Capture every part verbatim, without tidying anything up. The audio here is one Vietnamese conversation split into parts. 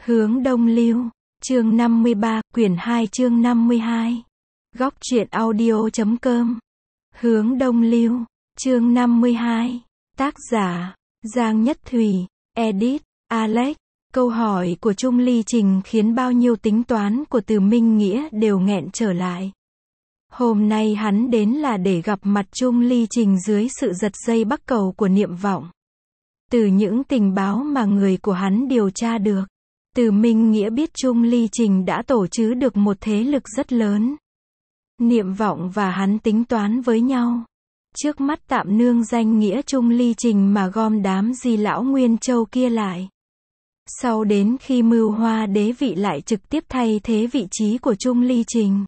Hướng đông lưu, chương năm mươi ba, quyển hai chương năm mươi hai. Góc truyện audio chấm com. Hướng đông lưu, chương năm mươi hai. Tác giả, Giang Nhất Thùy, edit, Alex. Câu hỏi của Trung Ly Trình khiến bao nhiêu tính toán của Từ Minh Nghĩa đều nghẹn trở lại. Hôm nay hắn đến là để gặp mặt Trung Ly Trình dưới sự giật dây bắt cầu của Niệm Vọng. Từ những tình báo mà người của hắn điều tra được, Từ Minh Nghĩa biết Trung Ly Trình đã tổ chức được một thế lực rất lớn. Niệm Vọng và hắn tính toán với nhau. Trước mắt tạm nương danh nghĩa Trung Ly Trình mà gom đám Di lão Nguyên Châu kia lại. Sau đến khi Mưu Hoa đế vị lại trực tiếp thay thế vị trí của Trung Ly Trình.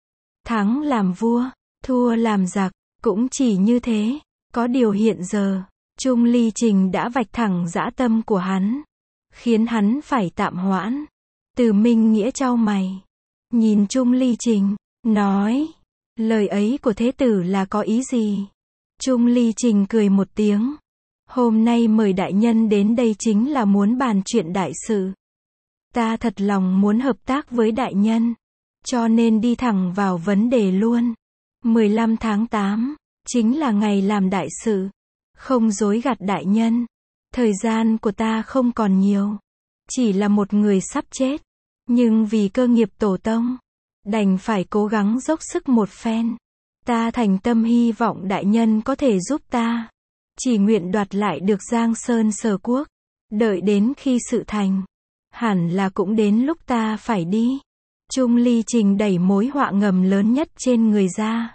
Thắng làm vua, thua làm giặc, cũng chỉ như thế. Có điều hiện giờ, Trung Ly Trình đã vạch thẳng dã tâm của hắn, khiến hắn phải tạm hoãn. Từ Minh Nghĩa chau mày, nhìn Trung Ly Trình, nói, lời ấy của thế tử là có ý gì? Trung Ly Trình cười một tiếng, hôm nay mời đại nhân đến đây chính là muốn bàn chuyện đại sự. Ta thật lòng muốn hợp tác với đại nhân, cho nên đi thẳng vào vấn đề luôn. mười lăm tháng tám, chính là ngày làm đại sự. Không dối gạt đại nhân, thời gian của ta không còn nhiều. Chỉ là một người sắp chết, nhưng vì cơ nghiệp tổ tông, đành phải cố gắng dốc sức một phen. Ta thành tâm hy vọng đại nhân có thể giúp ta. Chỉ nguyện đoạt lại được Giang Sơn Sở Quốc. Đợi đến khi sự thành, hẳn là cũng đến lúc ta phải đi. Trung Ly Trình đẩy mối họa ngầm lớn nhất trên người ra.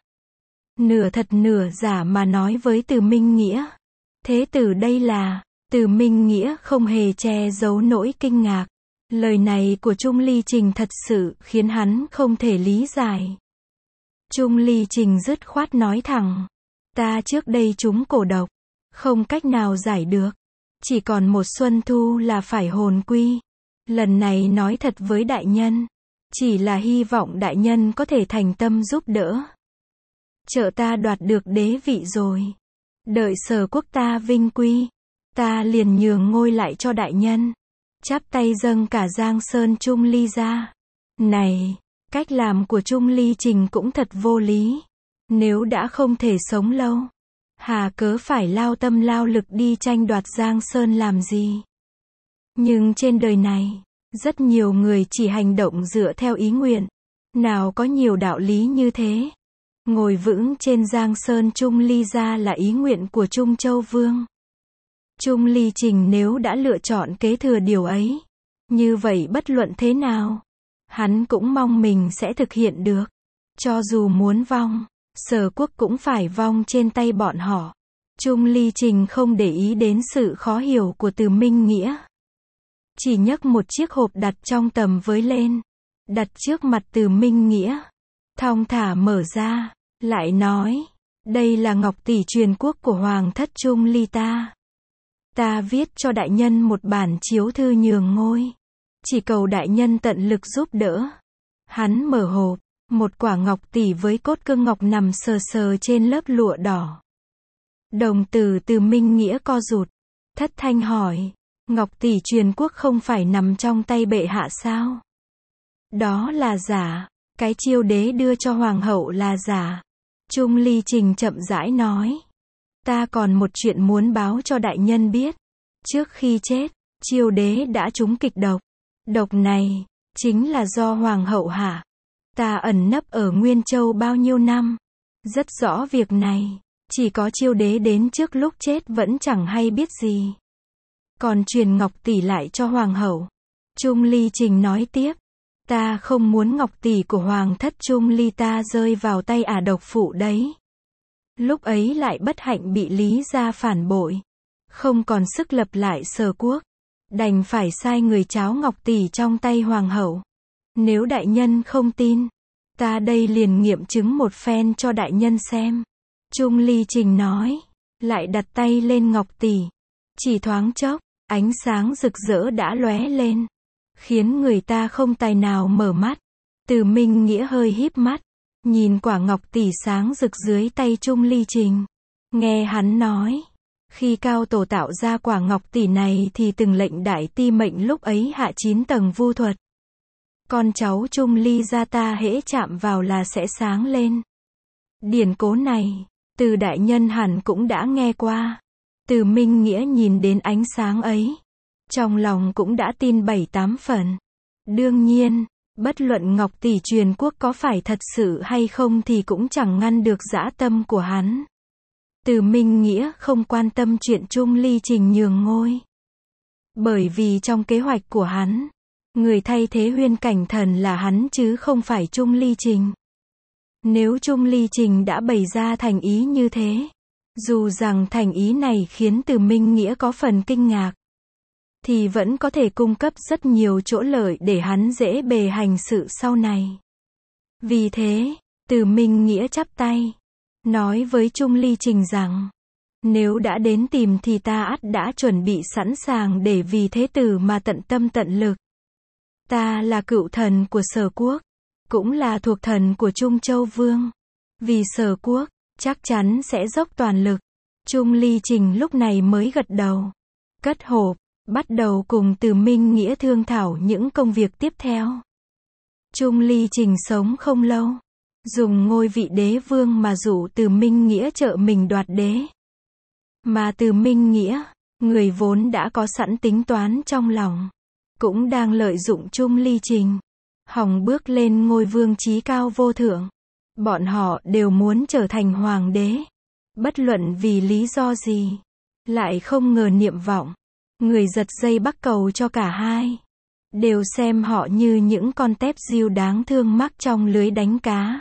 Nửa thật nửa giả mà nói với Từ Minh Nghĩa. Thế tử đây là, Từ Minh Nghĩa không hề che giấu nỗi kinh ngạc. Lời này của Trung Ly Trình thật sự khiến hắn không thể lý giải. Trung Ly Trình dứt khoát nói thẳng. Ta trước đây trúng cổ độc, không cách nào giải được. Chỉ còn một xuân thu là phải hồn quy. Lần này nói thật với đại nhân, chỉ là hy vọng đại nhân có thể thành tâm giúp đỡ. Trợ ta đoạt được đế vị rồi. Đợi Sở Quốc ta vinh quy, ta liền nhường ngôi lại cho đại nhân. Chắp tay dâng cả Giang Sơn Trung Ly ra. Này, cách làm của Trung Ly Trình cũng thật vô lý. Nếu đã không thể sống lâu, hà cớ phải lao tâm lao lực đi tranh đoạt Giang Sơn làm gì? Nhưng trên đời này, rất nhiều người chỉ hành động dựa theo ý nguyện. Nào có nhiều đạo lý như thế. Ngồi vững trên Giang Sơn Trung Ly gia là ý nguyện của Trung Châu Vương. Trung Ly Trình nếu đã lựa chọn kế thừa điều ấy, như vậy bất luận thế nào, hắn cũng mong mình sẽ thực hiện được. Cho dù muốn vong, Sở Quốc cũng phải vong trên tay bọn họ. Trung Ly Trình không để ý đến sự khó hiểu của Từ Minh Nghĩa. Chỉ nhấc một chiếc hộp đặt trong tầm với lên, đặt trước mặt Từ Minh Nghĩa. Thong thả mở ra, lại nói, đây là ngọc tỷ truyền quốc của Hoàng thất Trung Ly ta. Ta viết cho đại nhân một bản chiếu thư nhường ngôi. Chỉ cầu đại nhân tận lực giúp đỡ. Hắn mở hộp, một quả ngọc tỷ với cốt cương ngọc nằm sờ sờ trên lớp lụa đỏ. Đồng tử Từ Minh Nghĩa co rụt, thất thanh hỏi, ngọc tỷ truyền quốc không phải nằm trong tay bệ hạ sao? Đó là giả, cái chiêu đế đưa cho hoàng hậu là giả. Trung Ly Trình chậm rãi nói, ta còn một chuyện muốn báo cho đại nhân biết. Trước khi chết, chiêu đế đã trúng kịch độc. Độc này, chính là do hoàng hậu hạ. Ta ẩn nấp ở Nguyên Châu bao nhiêu năm, rất rõ việc này. Chỉ có chiêu đế đến trước lúc chết vẫn chẳng hay biết gì. Còn truyền ngọc tỷ lại cho hoàng hậu. Trung Ly Trình nói tiếp, ta không muốn ngọc tỷ của Hoàng thất Trung Ly ta rơi vào tay ả độc phụ đấy. Lúc ấy lại bất hạnh bị Lý gia phản bội, không còn sức lập lại Sở Quốc, đành phải sai người tráo ngọc tỷ trong tay hoàng hậu. Nếu đại nhân không tin, ta đây liền nghiệm chứng một phen cho đại nhân xem. Trung Ly Trình nói, lại đặt tay lên ngọc tỷ. Chỉ thoáng chốc, ánh sáng rực rỡ đã lóe lên, khiến người ta không tài nào mở mắt. Từ Minh Nghĩa hơi híp mắt, nhìn quả ngọc tỷ sáng rực dưới tay Trung Ly Trình. Nghe hắn nói, Khi Cao Tổ tạo ra quả ngọc tỷ này thì từng lệnh đại ti mệnh lúc ấy hạ chín tầng vu thuật. Con cháu Trung Ly gia ta hễ chạm vào là sẽ sáng lên. Điển cố này, Từ đại nhân hẳn cũng đã nghe qua. Từ Minh Nghĩa nhìn đến ánh sáng ấy, trong lòng cũng đã tin bảy tám phần. Đương nhiên, bất luận ngọc tỷ truyền quốc có phải thật sự hay không thì cũng chẳng ngăn được dã tâm của hắn. Từ Minh Nghĩa không quan tâm chuyện Trung Ly Trình nhường ngôi. Bởi vì trong kế hoạch của hắn, người thay thế Huyên Cảnh Thần là hắn chứ không phải Trung Ly Trình. Nếu Trung Ly Trình đã bày ra thành ý như thế, dù rằng thành ý này khiến Từ Minh Nghĩa có phần kinh ngạc, thì vẫn có thể cung cấp rất nhiều chỗ lợi để hắn dễ bề hành sự sau này. Vì thế, Từ Minh Nghĩa chắp tay, nói với Trung Ly Trình rằng, nếu đã đến tìm thì ta ắt đã chuẩn bị sẵn sàng để vì thế tử mà tận tâm tận lực. Ta là cựu thần của Sở Quốc, cũng là thuộc thần của Trung Châu Vương. Vì Sở Quốc, chắc chắn sẽ dốc toàn lực. Trung Ly Trình lúc này mới gật đầu, cất hộp, bắt đầu cùng Từ Minh Nghĩa thương thảo những công việc tiếp theo. Trung Ly Trình sống không lâu, dùng ngôi vị đế vương mà dụ Từ Minh Nghĩa trợ mình đoạt đế. Mà Từ Minh Nghĩa, người vốn đã có sẵn tính toán trong lòng, cũng đang lợi dụng Trung Ly Trình, hòng bước lên ngôi vương chí cao vô thượng. Bọn họ đều muốn trở thành hoàng đế. Bất luận vì lý do gì, lại không ngờ Niệm Vọng, người giật dây bắc cầu cho cả hai, đều xem họ như những con tép diêu đáng thương mắc trong lưới đánh cá.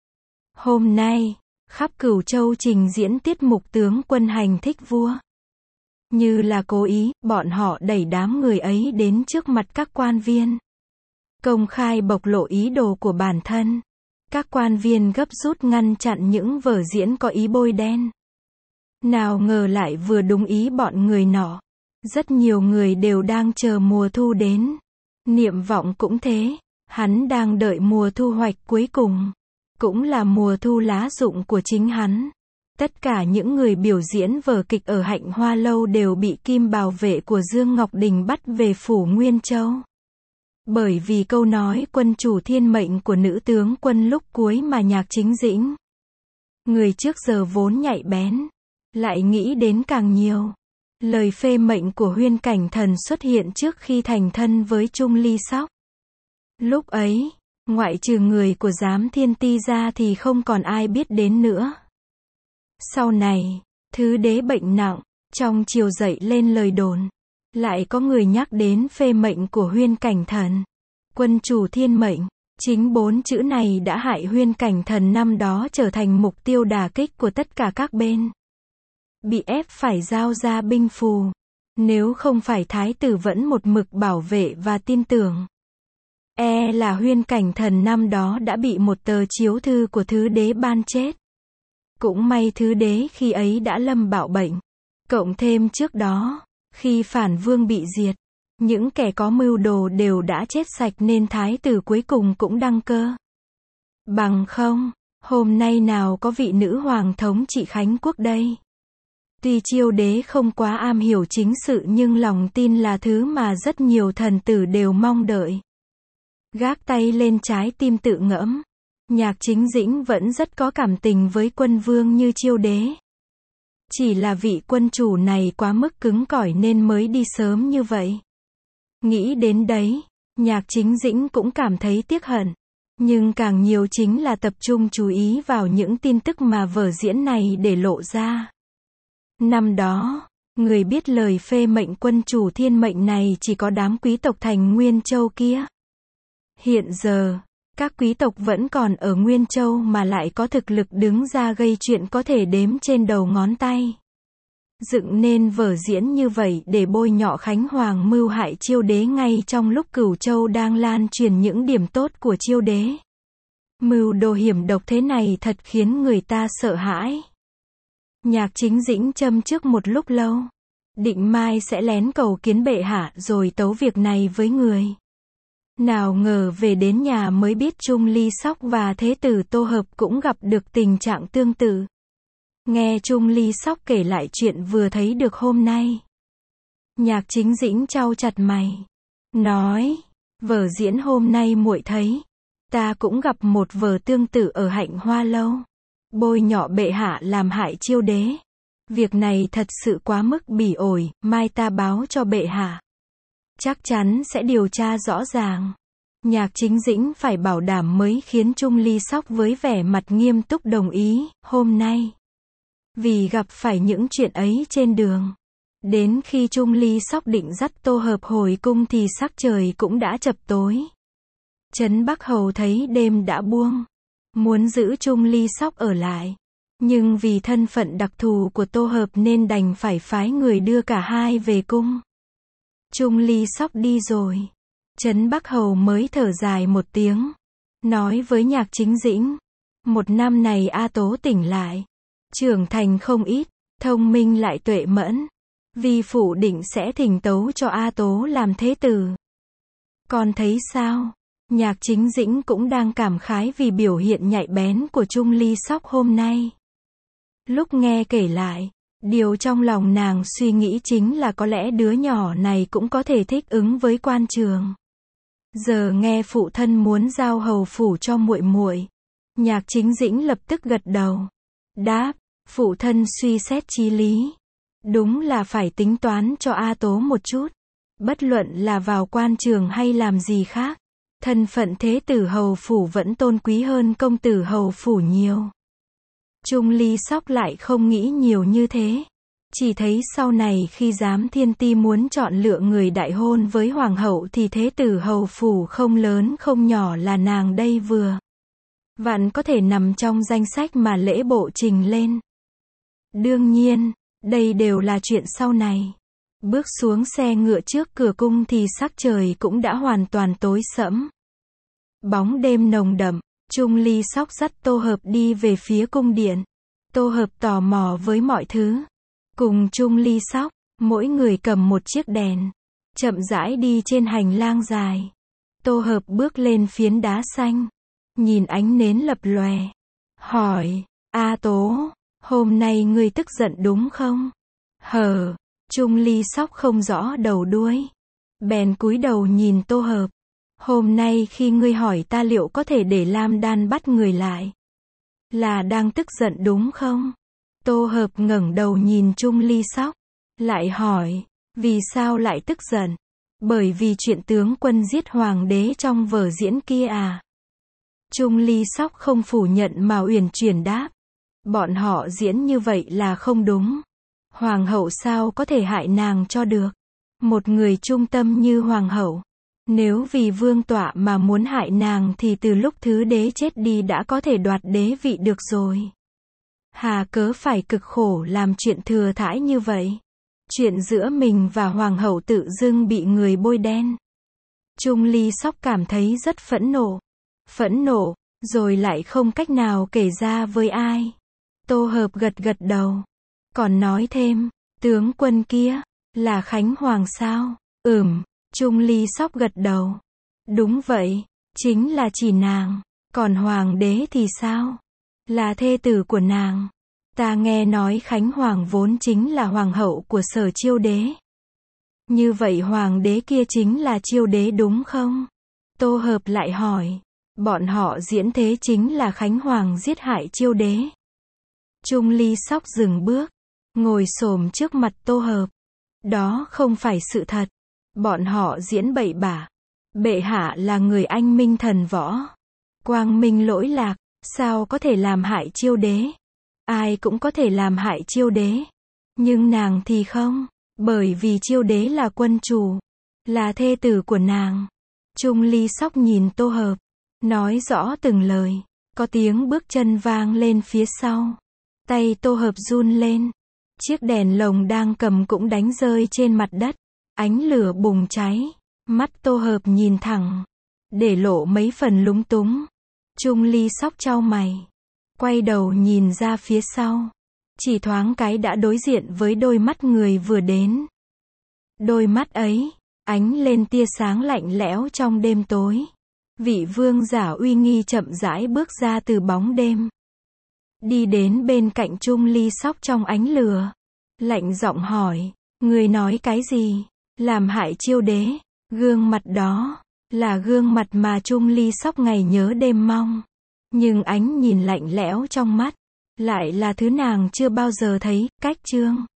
Hôm nay, khắp Cửu Châu trình diễn tiết mục tướng quân hành thích vua. Như là cố ý, bọn họ đẩy đám người ấy đến trước mặt các quan viên, công khai bộc lộ ý đồ của bản thân. Các quan viên gấp rút ngăn chặn những vở diễn có ý bôi đen. Nào ngờ lại vừa đúng ý bọn người nọ. Rất nhiều người đều đang chờ mùa thu đến. Niệm Vọng cũng thế, hắn đang đợi mùa thu hoạch cuối cùng, cũng là mùa thu lá rụng của chính hắn. Tất cả những người biểu diễn vở kịch ở Hạnh Hoa Lâu đều bị kim bảo vệ của Dương Ngọc Đình bắt về phủ Nguyên Châu. Bởi vì câu nói quân chủ thiên mệnh của nữ tướng quân lúc cuối mà Nhạc Chính Dĩnh, người trước giờ vốn nhạy bén, lại nghĩ đến càng nhiều. Lời phê mệnh của Huyên Cảnh Thần xuất hiện trước khi thành thân với Trung Ly Sóc. Lúc ấy, ngoại trừ người của Giám Thiên Ti ra thì không còn ai biết đến nữa. Sau này, Thứ Đế bệnh nặng, trong triều dậy lên lời đồn, lại có người nhắc đến phê mệnh của Huyên Cảnh Thần. Quân chủ thiên mệnh, chính bốn chữ này đã hại Huyên Cảnh Thần năm đó trở thành mục tiêu đả kích của tất cả các bên. Bị ép phải giao ra binh phù. Nếu không phải thái tử vẫn một mực bảo vệ và tin tưởng, e là Huyên Cảnh Thần năm đó đã bị một tờ chiếu thư của Thứ Đế ban chết. Cũng may Thứ Đế khi ấy đã lâm bạo bệnh. Cộng thêm trước đó, khi Phản Vương bị diệt, những kẻ có mưu đồ đều đã chết sạch nên thái tử cuối cùng cũng đăng cơ. Bằng không, hôm nay nào có vị nữ hoàng thống trị Khánh Quốc đây. Tuy Chiêu Đế không quá am hiểu chính sự nhưng lòng tin là thứ mà rất nhiều thần tử đều mong đợi. Gác tay lên trái tim tự ngẫm, Nhạc Chính Dĩnh vẫn rất có cảm tình với quân vương như Chiêu Đế. Chỉ là vị quân chủ này quá mức cứng cỏi nên mới đi sớm như vậy. Nghĩ đến đấy, Nhạc Chính Dĩnh cũng cảm thấy tiếc hận. Nhưng càng nhiều chính là tập trung chú ý vào những tin tức mà vở diễn này để lộ ra. Năm đó, người biết lời phê mệnh quân chủ thiên mệnh này chỉ có đám quý tộc thành Nguyên Châu kia. Hiện giờ, các quý tộc vẫn còn ở Nguyên Châu mà lại có thực lực đứng ra gây chuyện có thể đếm trên đầu ngón tay. Dựng nên vở diễn như vậy để bôi nhọ Khánh Hoàng mưu hại Chiêu Đế ngay trong lúc Cửu Châu đang lan truyền những điểm tốt của Chiêu Đế. Mưu đồ hiểm độc thế này thật khiến người ta sợ hãi. Nhạc Chính Dĩnh châm trước một lúc lâu, định mai sẽ lén cầu kiến bệ hạ rồi tấu việc này với người. Nào ngờ về đến nhà mới biết Trung Ly Sóc và Thế tử Tô Hợp cũng gặp được tình trạng tương tự. Nghe Trung Ly Sóc kể lại chuyện vừa thấy được hôm nay. Nhạc Chính Dĩnh chau chặt mày. Nói, vở diễn hôm nay muội thấy. Ta cũng gặp một vở tương tự ở Hạnh Hoa Lâu. Bôi nhọ bệ hạ làm hại Chiêu đế. Việc này thật sự quá mức bỉ ổi, mai ta báo cho bệ hạ. Chắc chắn sẽ điều tra rõ ràng. Nhạc Chính Dĩnh phải bảo đảm mới khiến Trung Ly Sóc với vẻ mặt nghiêm túc đồng ý, hôm nay. Vì gặp phải những chuyện ấy trên đường. Đến khi Trung Ly Sóc định dắt Tô Hợp hồi cung thì sắc trời cũng đã chập tối. Trấn Bắc Hầu thấy đêm đã buông. Muốn giữ Trung Ly Sóc ở lại. Nhưng vì thân phận đặc thù của Tô Hợp nên đành phải phái người đưa cả hai về cung. Trung Ly Sóc đi rồi. Trấn Bắc Hầu mới thở dài một tiếng. Nói với Nhạc Chính Dĩnh. Một năm này A Tố tỉnh lại. Trưởng thành không ít. Thông minh lại tuệ mẫn. Vi phụ định sẽ thỉnh tấu cho A Tố làm thế tử. Con thấy sao? Nhạc Chính Dĩnh cũng đang cảm khái vì biểu hiện nhạy bén của Trung Ly Sóc hôm nay. Lúc nghe kể lại, điều trong lòng nàng suy nghĩ chính là có lẽ đứa nhỏ này cũng có thể thích ứng với quan trường. Giờ nghe phụ thân muốn giao hầu phủ cho muội muội, Nhạc Chính Dĩnh lập tức gật đầu. Đáp, phụ thân suy xét chí lý. Đúng là phải tính toán cho A Tố một chút. Bất luận là vào quan trường hay làm gì khác. Thân phận thế tử hầu phủ vẫn tôn quý hơn công tử hầu phủ nhiều. Trung Ly Sóc lại không nghĩ nhiều như thế. Chỉ thấy sau này khi Giám Thiên Ti muốn chọn lựa người đại hôn với hoàng hậu thì thế tử hầu phủ không lớn không nhỏ là nàng đây vừa vặn có thể nằm trong danh sách mà lễ bộ trình lên. Đương nhiên, đây đều là chuyện sau này. Bước xuống xe ngựa trước cửa cung thì sắc trời cũng đã hoàn toàn tối sẫm. Bóng đêm nồng đậm, Trung Ly Sóc dắt Tô Hợp đi về phía cung điện. Tô Hợp tò mò với mọi thứ. Cùng Trung Ly Sóc, mỗi người cầm một chiếc đèn. Chậm rãi đi trên hành lang dài. Tô Hợp bước lên phiến đá xanh. Nhìn ánh nến lập lòe. Hỏi, A Tố, hôm nay ngươi tức giận đúng không? Hờ, Trung Ly Sóc không rõ đầu đuôi. Bèn cúi đầu nhìn Tô Hợp. Hôm nay khi ngươi hỏi ta liệu có thể để Lam Đan bắt người lại. Là đang tức giận đúng không? Tô Hợp ngẩng đầu nhìn Trung Ly Sóc. Lại hỏi, vì sao lại tức giận? Bởi vì chuyện tướng quân giết hoàng đế trong vở diễn kia à? Trung Ly Sóc không phủ nhận mà uyển chuyển đáp. Bọn họ diễn như vậy là không đúng. Hoàng hậu sao có thể hại nàng cho được? Một người trung tâm như hoàng hậu. Nếu vì vương tọa mà muốn hại nàng thì từ lúc thứ đế chết đi đã có thể đoạt đế vị được rồi. Hà cớ phải cực khổ làm chuyện thừa thãi như vậy. Chuyện giữa mình và hoàng hậu tự dưng bị người bôi đen. Trung Ly Sóc cảm thấy rất phẫn nộ. Phẫn nộ, rồi lại không cách nào kể ra với ai. Tô Hợp gật gật đầu. Còn nói thêm, tướng quân kia, là Khánh Hoàng sao? Ừm, Trung Ly Sóc gật đầu. Đúng vậy, chính là chỉ nàng. Còn hoàng đế thì sao? Là thê tử của nàng. Ta nghe nói Khánh Hoàng vốn chính là hoàng hậu của Sở Chiêu đế. Như vậy hoàng đế kia chính là Chiêu đế đúng không? Tô Hợp lại hỏi. Bọn họ diễn thế chính là Khánh Hoàng giết hại Chiêu đế. Trung Ly Sóc dừng bước, ngồi xổm trước mặt Tô Hợp. Đó không phải sự thật. Bọn họ diễn bậy bạ. Bệ hạ là người anh minh thần võ. Quang minh lỗi lạc, sao có thể làm hại Chiêu đế? Ai cũng có thể làm hại Chiêu đế. Nhưng nàng thì không. Bởi vì Chiêu đế là quân chủ. Là thê tử của nàng. Trung Ly Sóc nhìn Tô Hợp. Nói rõ từng lời. Có tiếng bước chân vang lên phía sau. Tay Tô Hợp run lên. Chiếc đèn lồng đang cầm cũng đánh rơi trên mặt đất. Ánh lửa bùng cháy. Mắt Tô Hợp nhìn thẳng. Để lộ mấy phần lúng túng. Trung Ly Sóc chau mày. Quay đầu nhìn ra phía sau. Chỉ thoáng cái đã đối diện với đôi mắt người vừa đến. Đôi mắt ấy, ánh lên tia sáng lạnh lẽo trong đêm tối. Vị vương giả uy nghi chậm rãi bước ra từ bóng đêm. đi đến bên cạnh Trung Ly Sóc trong ánh lửa. Lạnh giọng hỏi, người nói cái gì? Làm hại Chiêu đế. Gương mặt đó, là gương mặt mà Trung Ly Sóc ngày nhớ đêm mong. Nhưng ánh nhìn lạnh lẽo trong mắt, lại là thứ nàng chưa bao giờ thấy, cách Trương